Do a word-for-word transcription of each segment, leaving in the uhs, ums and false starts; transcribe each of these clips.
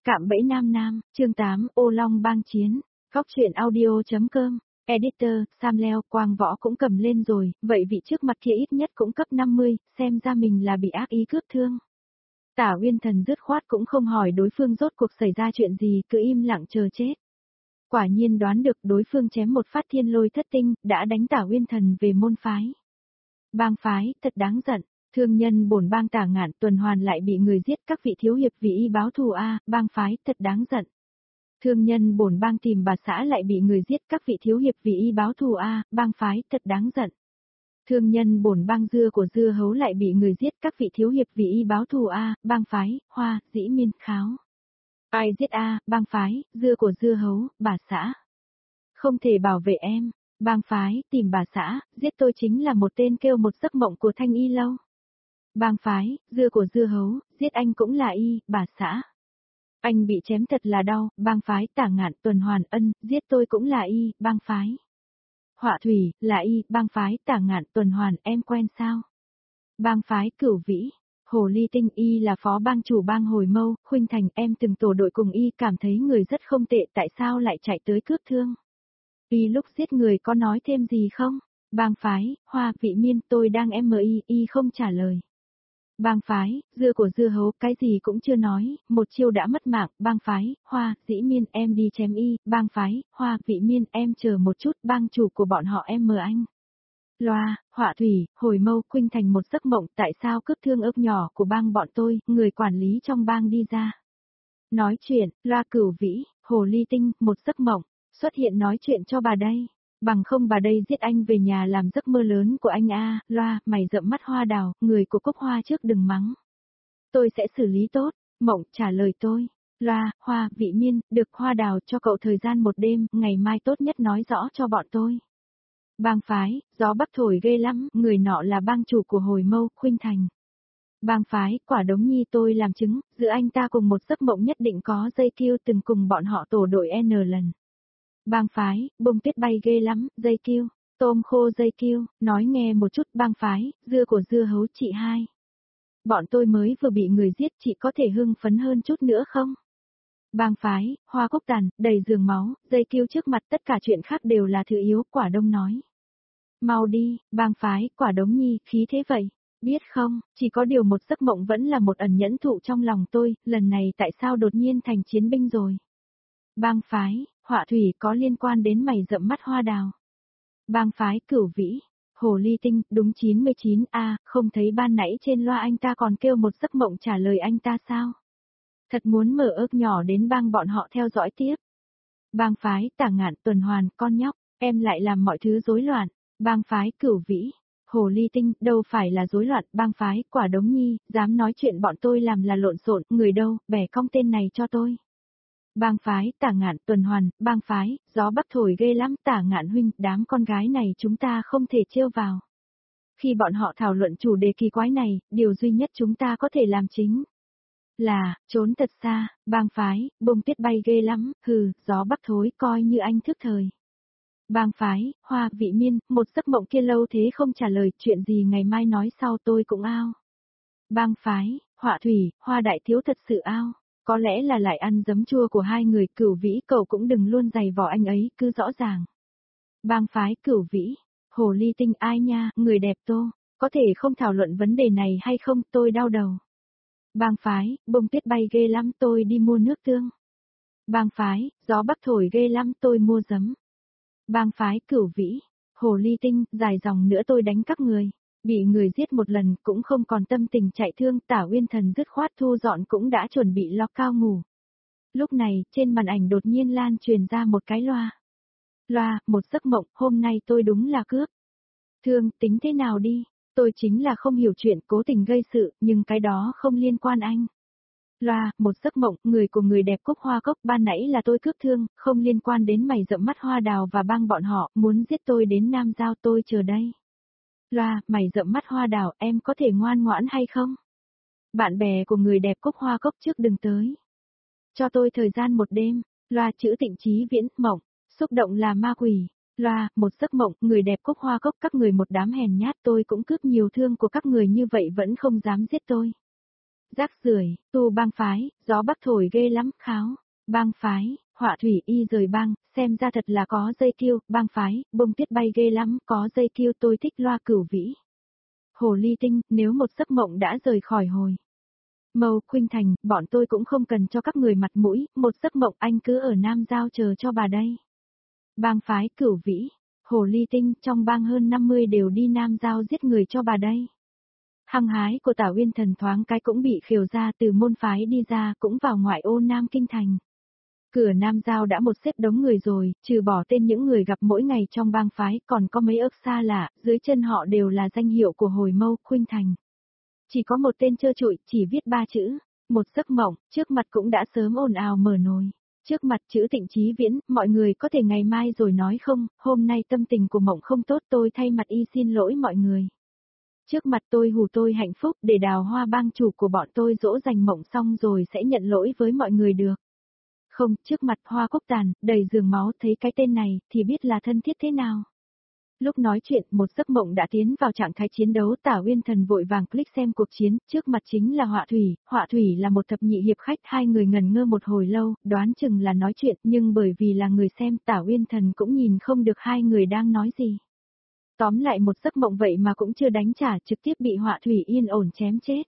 Cạm bẫy nam nam, chương tám, ô long bang chiến. Góc truyện audio.com. Editor, Sam Leo, Quang Võ cũng cầm lên rồi, vậy vị trước mặt kia ít nhất cũng cấp năm mươi, xem ra mình là bị ác ý cướp thương. Tả Uyên Thần dứt khoát cũng không hỏi đối phương rốt cuộc xảy ra chuyện gì, cứ im lặng chờ chết. Quả nhiên đoán được đối phương chém một phát thiên lôi thất tinh, đã đánh Tả Uyên Thần về môn phái. Bang phái, thật đáng giận. Thương nhân bổn bang Tả Ngạn tuần hoàn lại bị người giết, các vị thiếu hiệp vì y báo thù a, bang phái, thật đáng giận. Thương nhân bổn bang tìm bà xã lại bị người giết, các vị thiếu hiệp vì y báo thù a, bang phái, thật đáng giận. Thương nhân bổn bang dưa của dưa hấu lại bị người giết, các vị thiếu hiệp vì y báo thù a, bang phái, hoa, dĩ miên, kháo. Ai giết a, bang phái, dưa của dưa hấu, bà xã. Không thể bảo vệ em. Bang phái, tìm bà xã, giết tôi chính là một tên kêu một giấc mộng của Thanh Y Lâu. Bang phái, dưa của dưa hấu, giết anh cũng là y, bà xã. Anh bị chém thật là đau, bang phái Tả Ngạn tuần hoàn ân, giết tôi cũng là y, bang phái. Họa thủy, là y, bang phái Tả Ngạn tuần hoàn, em quen sao? Bang phái Cửu Vĩ, Hồ Ly Tinh, y là phó bang chủ bang Hồi Mâu, Khuynh Thành, em từng tổ đội cùng y, cảm thấy người rất không tệ, tại sao lại chạy tới cướp thương? Y lúc giết người có nói thêm gì không? Bang phái, Hoa Vị Miên, tôi đang em y, y không trả lời. Bang phái, dưa của dưa hấu, cái gì cũng chưa nói, một chiêu đã mất mạng, bang phái, Hoa, Dĩ Miên, em đi chém y, bang phái, Hoa, Vị Miên, em chờ một chút, bang chủ của bọn họ em mời anh. Loa, Họa thủy, Hồi Mâu, Khuynh Thành một giấc mộng, tại sao cướp thương ốc nhỏ của bang bọn tôi, người quản lý trong bang đi ra. Nói chuyện, Loa Cửu Vĩ, Hồ Ly Tinh, một giấc mộng, xuất hiện nói chuyện cho bà đây. Bằng không bà đây giết anh về nhà làm giấc mơ lớn của anh a, Loa, mày rậm mắt hoa đào, người của Cúc Hoa trước đừng mắng. Tôi sẽ xử lý tốt, Mộng trả lời tôi. Loa, Hoa, Vị Miên, được Hoa đào cho cậu thời gian một đêm, ngày mai tốt nhất nói rõ cho bọn tôi. Bang phái, gió bắc thổi ghê lắm, người nọ là bang chủ của Hồi Mâu, Khuynh Thành. Bang phái, Quả Đống Nhi tôi làm chứng, giữa anh ta cùng một giấc mộng nhất định có dây kiêu từng cùng bọn họ tổ đội N lần. Bang phái, bông tuyết bay ghê lắm, dây kiêu, tôm khô dây kiêu, nói nghe một chút. Bang phái, dưa của dưa hấu chị hai. Bọn tôi mới vừa bị người giết, chị có thể hưng phấn hơn chút nữa không? Bang phái, Hoa Cúc Tàn, đầy giường máu, dây kiêu trước mặt, tất cả chuyện khác đều là thứ yếu, Quả Đông nói. Mau đi, bang phái, Quả Đống Nhi, khí thế vậy. Biết không, chỉ có điều một giấc mộng vẫn là một ẩn nhẫn thụ trong lòng tôi, lần này tại sao đột nhiên thành chiến binh rồi? Bang phái, Họa thủy, có liên quan đến mày rậm mắt hoa đào. Bang phái Cửu Vĩ, Hồ Ly Tinh, đúng chín mươi chín a, không thấy ban nãy trên loa anh ta còn kêu một giấc mộng trả lời anh ta sao? Thật muốn mở ớt nhỏ đến bang bọn họ theo dõi tiếp. Bang phái Tả Ngạn tuần hoàn, con nhóc, em lại làm mọi thứ rối loạn. Bang phái Cửu Vĩ, Hồ Ly Tinh, đâu phải là rối loạn. Bang phái Quả Đống Nhi, dám nói chuyện bọn tôi làm là lộn xộn, người đâu, bẻ cong tên này cho tôi. Bang phái Tả Ngạn tuần hoàn, bang phái, gió bắc thổi ghê lắm, Tả Ngạn huynh, đám con gái này chúng ta không thể trêu vào. Khi bọn họ thảo luận chủ đề kỳ quái này, điều duy nhất chúng ta có thể làm chính là trốn thật xa. Bang phái, bông tuyết bay ghê lắm, hừ, gió bắc thối, coi như anh thức thời. Bang phái, Hoa, Vị Miên, một giấc mộng kia lâu thế không trả lời, chuyện gì ngày mai nói sau tôi cũng ao. Bang phái, Họa thủy, Hoa đại thiếu thật sự ao. Có lẽ là lại ăn giấm chua của hai người. Cửu Vĩ, cậu cũng đừng luôn giày vò anh ấy, cứ rõ ràng. Bang phái Cửu Vĩ, Hồ Ly Tinh, ai nha, người đẹp Tô, có thể không thảo luận vấn đề này hay không, tôi đau đầu. Bang phái, bông tuyết bay ghê lắm, tôi đi mua nước tương. Bang phái, gió bắc thổi ghê lắm, tôi mua giấm. Bang phái Cửu Vĩ, Hồ Ly Tinh, dài dòng nữa tôi đánh các người. Bị người giết một lần cũng không còn tâm tình chạy thương. Tả Uyên Thần dứt khoát thu dọn cũng đã chuẩn bị lo cao ngủ. Lúc này, trên màn ảnh đột nhiên lan truyền ra một cái loa. Loa, một giấc mộng, hôm nay tôi đúng là cướp thương, tính thế nào đi, tôi chính là không hiểu chuyện, cố tình gây sự, nhưng cái đó không liên quan anh. Loa, một giấc mộng, người của người đẹp Cúc Hoa Cốc, ban nãy là tôi cướp thương, không liên quan đến mày rậm mắt hoa đào và bang bọn họ, muốn giết tôi đến Nam Giao, tôi chờ đây. Loa, mày rậm mắt hoa đào, em có thể ngoan ngoãn hay không? Bạn bè của người đẹp Cúc Hoa Cốc trước đừng tới. Cho tôi thời gian một đêm. Loa, chữ Tịnh Chí Viễn, mộng, xúc động là ma quỷ. Loa, một giấc mộng, người đẹp Cúc Hoa Cốc, các người một đám hèn nhát, tôi cũng cướp nhiều thương của các người như vậy vẫn không dám giết tôi. Rác rưởi, tu bang phái, gió bắc thổi ghê lắm, kháo. Bang phái, họa thủy y rời bang, xem ra thật là có dây kiêu, bang phái, bông tuyết bay ghê lắm, có dây kiêu tôi thích loa cửu vĩ. Hồ ly tinh, nếu một giấc mộng đã rời khỏi hồi. Mâu Khuynh Thành, bọn tôi cũng không cần cho các người mặt mũi, một giấc mộng anh cứ ở Nam Giao chờ cho bà đây. Bang phái cửu vĩ, hồ ly tinh, trong bang hơn năm mươi đều đi Nam Giao giết người cho bà đây. Hăng hái của Tả Uyên Thần thoáng cái cũng bị khiều ra từ môn phái đi ra cũng vào ngoại ô Nam Kinh Thành. Cửa Nam Giao đã một xếp đống người rồi, trừ bỏ tên những người gặp mỗi ngày trong bang phái còn có mấy ức xa lạ, dưới chân họ đều là danh hiệu của hồi Mâu Khuynh Thành. Chỉ có một tên trơ trụi, chỉ viết ba chữ, một giấc mộng, trước mặt cũng đã sớm ồn ào mở nồi. Trước mặt chữ Tịnh Chí Viễn, mọi người có thể ngày mai rồi nói không, hôm nay tâm tình của mộng không tốt tôi thay mặt y xin lỗi mọi người. Trước mặt tôi hù tôi hạnh phúc để Đào Hoa bang chủ của bọn tôi dỗ dành mộng xong rồi sẽ nhận lỗi với mọi người được. Không, trước mặt Hoa Cúc Tàn, đầy giường máu thấy cái tên này thì biết là thân thiết thế nào. Lúc nói chuyện, một giấc mộng đã tiến vào trạng thái chiến đấu, Tả Uyên Thần vội vàng click xem cuộc chiến, trước mặt chính là Họa Thủy, Họa Thủy là một thập nhị hiệp khách, hai người ngần ngơ một hồi lâu, đoán chừng là nói chuyện, nhưng bởi vì là người xem, Tả Uyên Thần cũng nhìn không được hai người đang nói gì. Tóm lại một giấc mộng vậy mà cũng chưa đánh trả, trực tiếp bị Họa Thủy yên ổn chém chết.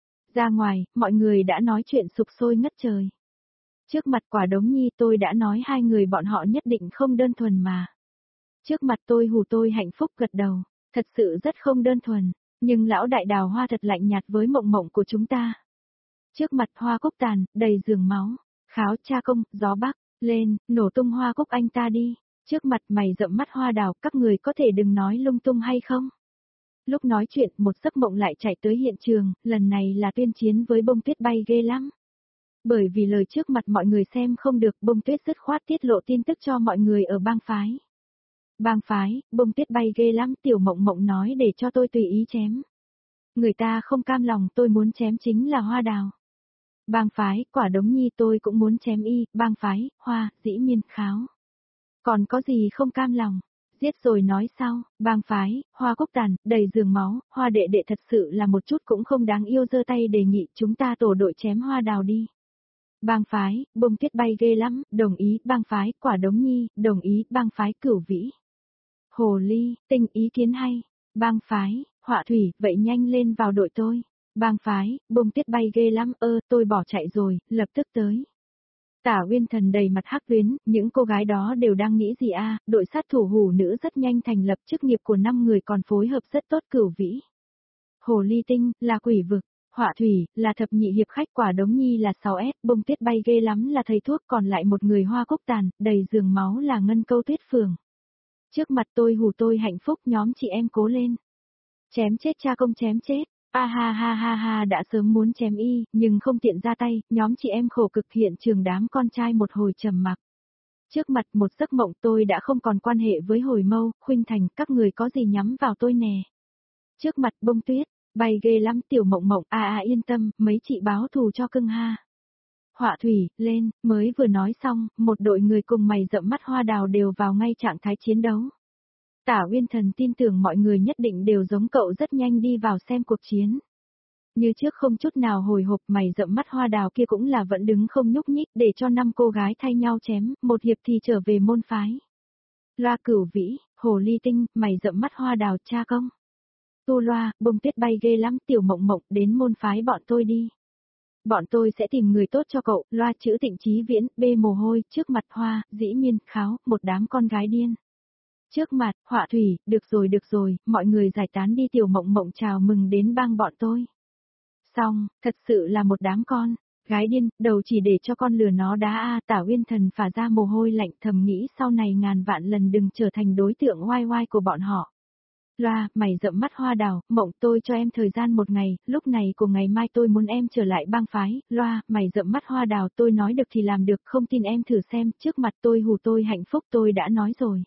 Ra ngoài, mọi người đã nói chuyện sục sôi ngất trời. Trước mặt Quả Đống Nhi tôi đã nói hai người bọn họ nhất định không đơn thuần mà. Trước mặt tôi hù tôi hạnh phúc gật đầu, thật sự rất không đơn thuần, nhưng lão đại Đào Hoa thật lạnh nhạt với mộng mộng của chúng ta. Trước mặt Hoa Cúc Tàn, đầy giường máu, kháo cha công, gió bắc, lên, nổ tung Hoa Cúc anh ta đi. Trước mặt mày rậm mắt Hoa Đào, các người có thể đừng nói lung tung hay không? Lúc nói chuyện, một giấc mộng lại chạy tới hiện trường, lần này là tuyên chiến với bông tuyết bay ghê lắm. Bởi vì lời trước mặt mọi người xem không được, bông tuyết dứt khoát tiết lộ tin tức cho mọi người ở bang phái. Bang phái, bông tuyết bay ghê lắm, tiểu mộng mộng nói để cho tôi tùy ý chém. Người ta không cam lòng, tôi muốn chém chính là Hoa Đào. Bang phái, Quả Đống Nhi tôi cũng muốn chém y, bang phái, Hoa, dĩ miên, kháo. Còn có gì không cam lòng? Giết rồi nói sau, bang phái, Hoa Cúc Tàn, đầy giường máu, Hoa đệ đệ thật sự là một chút cũng không đáng yêu, giơ tay đề nghị chúng ta tổ đội chém Hoa Đào đi. Bang phái, bông tuyết bay ghê lắm, đồng ý, bang phái, Quả Đống Nhi, đồng ý, bang phái cửu vĩ. Hồ ly, tinh ý kiến hay. Bang phái, Họa Thủy, vậy nhanh lên vào đội tôi. Bang phái, bông tuyết bay ghê lắm, ơ, tôi bỏ chạy rồi, lập tức tới. Tả Uyên Thần đầy mặt hắc tuyến, những cô gái đó đều đang nghĩ gì a? À? Đội sát thủ hủ nữ rất nhanh thành lập, chức nghiệp của năm người còn phối hợp rất tốt, cửu vĩ. Hồ ly tinh, là quỷ vực. Họa Thủy, là thập nhị hiệp khách, Quả Đống Nhi là sáu S, bông tuyết bay ghê lắm là thầy thuốc, còn lại một người Hoa Cúc Tàn, đầy giường máu là Ngân Câu Tuyết Phường. Trước mặt tôi hù tôi hạnh phúc, nhóm chị em cố lên. Chém chết cha công, chém chết. A ha ha ha ha, đã sớm muốn chém y, nhưng không tiện ra tay, nhóm chị em khổ cực, hiện trường đám con trai một hồi trầm mặc. Trước mặt một giấc mộng tôi đã không còn quan hệ với hồi Mâu, Khuynh Thành, các người có gì nhắm vào tôi nè. Trước mặt bông tuyết, bay ghê lắm tiểu mộng mộng, a a yên tâm, mấy chị báo thù cho cưng ha. Họa Thủy, lên, mới vừa nói xong, một đội người cùng mày rậm mắt Hoa Đào đều vào ngay trạng thái chiến đấu. Tả Uyên Thần tin tưởng mọi người nhất định đều giống cậu rất nhanh đi vào xem cuộc chiến. Như trước không chút nào hồi hộp, mày rậm mắt Hoa Đào kia cũng là vẫn đứng không nhúc nhích để cho năm cô gái thay nhau chém, một hiệp thì trở về môn phái. Loa cửu vĩ, hồ ly tinh, mày rậm mắt Hoa Đào, cha công. Tu loa, bông tuyết bay ghê lắm, tiểu mộng mộng, đến môn phái bọn tôi đi. Bọn tôi sẽ tìm người tốt cho cậu, loa chữ Tịnh Chí Viễn, bê mồ hôi, trước mặt Hoa, dĩ miên, kháo, một đám con gái điên. Trước mặt, Họa Thủy, được rồi được rồi, mọi người giải tán đi, tiểu mộng mộng chào mừng đến bang bọn tôi. Xong, thật sự là một đám con, gái điên, đầu chỉ để cho con lừa nó đá a. Tả Uyên Thần phả ra mồ hôi lạnh, thầm nghĩ sau này ngàn vạn lần đừng trở thành đối tượng oai oai của bọn họ. Loa, mày rậm mắt Hoa Đào, mộng tôi cho em thời gian một ngày, lúc này của ngày mai tôi muốn em trở lại bang phái. Loa, mày rậm mắt Hoa Đào, tôi nói được thì làm được, không tin em thử xem, trước mặt tôi hù tôi hạnh phúc, tôi đã nói rồi.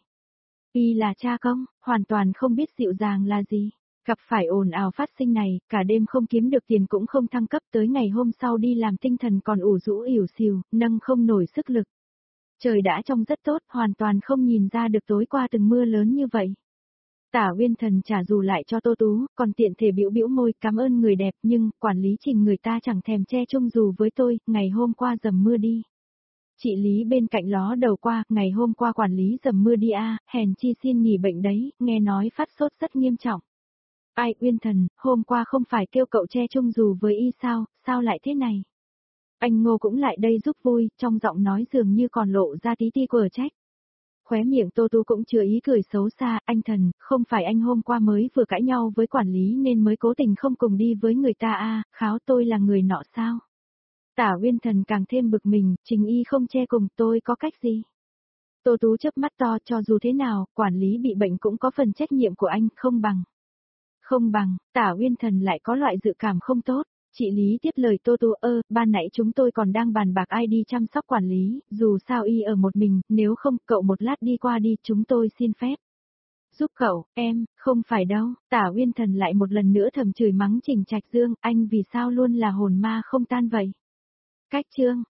Y là cha công, hoàn toàn không biết dịu dàng là gì. Gặp phải ồn ào phát sinh này, cả đêm không kiếm được tiền cũng không thăng cấp, tới ngày hôm sau đi làm tinh thần còn ủ rũ ỉu xìu, nâng không nổi sức lực. Trời đã trông rất tốt, hoàn toàn không nhìn ra được tối qua từng mưa lớn như vậy. Tả Uyên Thần trả dù lại cho Tô Tú, còn tiện thể bĩu bĩu môi, cảm ơn người đẹp, nhưng, quản lý Trình người ta chẳng thèm che chung dù với tôi, ngày hôm qua dầm mưa đi. Chị Lý bên cạnh ló đầu qua, ngày hôm qua quản lý dầm mưa đi à, hèn chi xin nghỉ bệnh đấy, nghe nói phát sốt rất nghiêm trọng. Ai Uyên Thần, hôm qua không phải kêu cậu che chung dù với y sao, sao lại thế này? Anh Ngô cũng lại đây giúp vui, trong giọng nói dường như còn lộ ra tí ti quở trách. Khóe miệng Tô Tú cũng chứa ý cười xấu xa, anh Thần, không phải anh hôm qua mới vừa cãi nhau với quản lý nên mới cố tình không cùng đi với người ta à, kháo tôi là người nọ sao? Tả Uyên Thần càng thêm bực mình, Trình y không che cùng tôi có cách gì? Tô Tú chớp mắt to, cho dù thế nào, quản lý bị bệnh cũng có phần trách nhiệm của anh, không bằng. Không bằng, Tả Uyên Thần lại có loại dự cảm không tốt. Chị Lý tiếp lời Tô Tú, ơ, ban nãy chúng tôi còn đang bàn bạc ai đi chăm sóc quản lý, dù sao y ở một mình, nếu không, cậu một lát đi qua đi, chúng tôi xin phép. Giúp cậu, em, không phải đâu, Tả Uyên Thần lại một lần nữa thầm chửi mắng Trình Trạch Dương, anh vì sao luôn là hồn ma không tan vậy? Cách chương.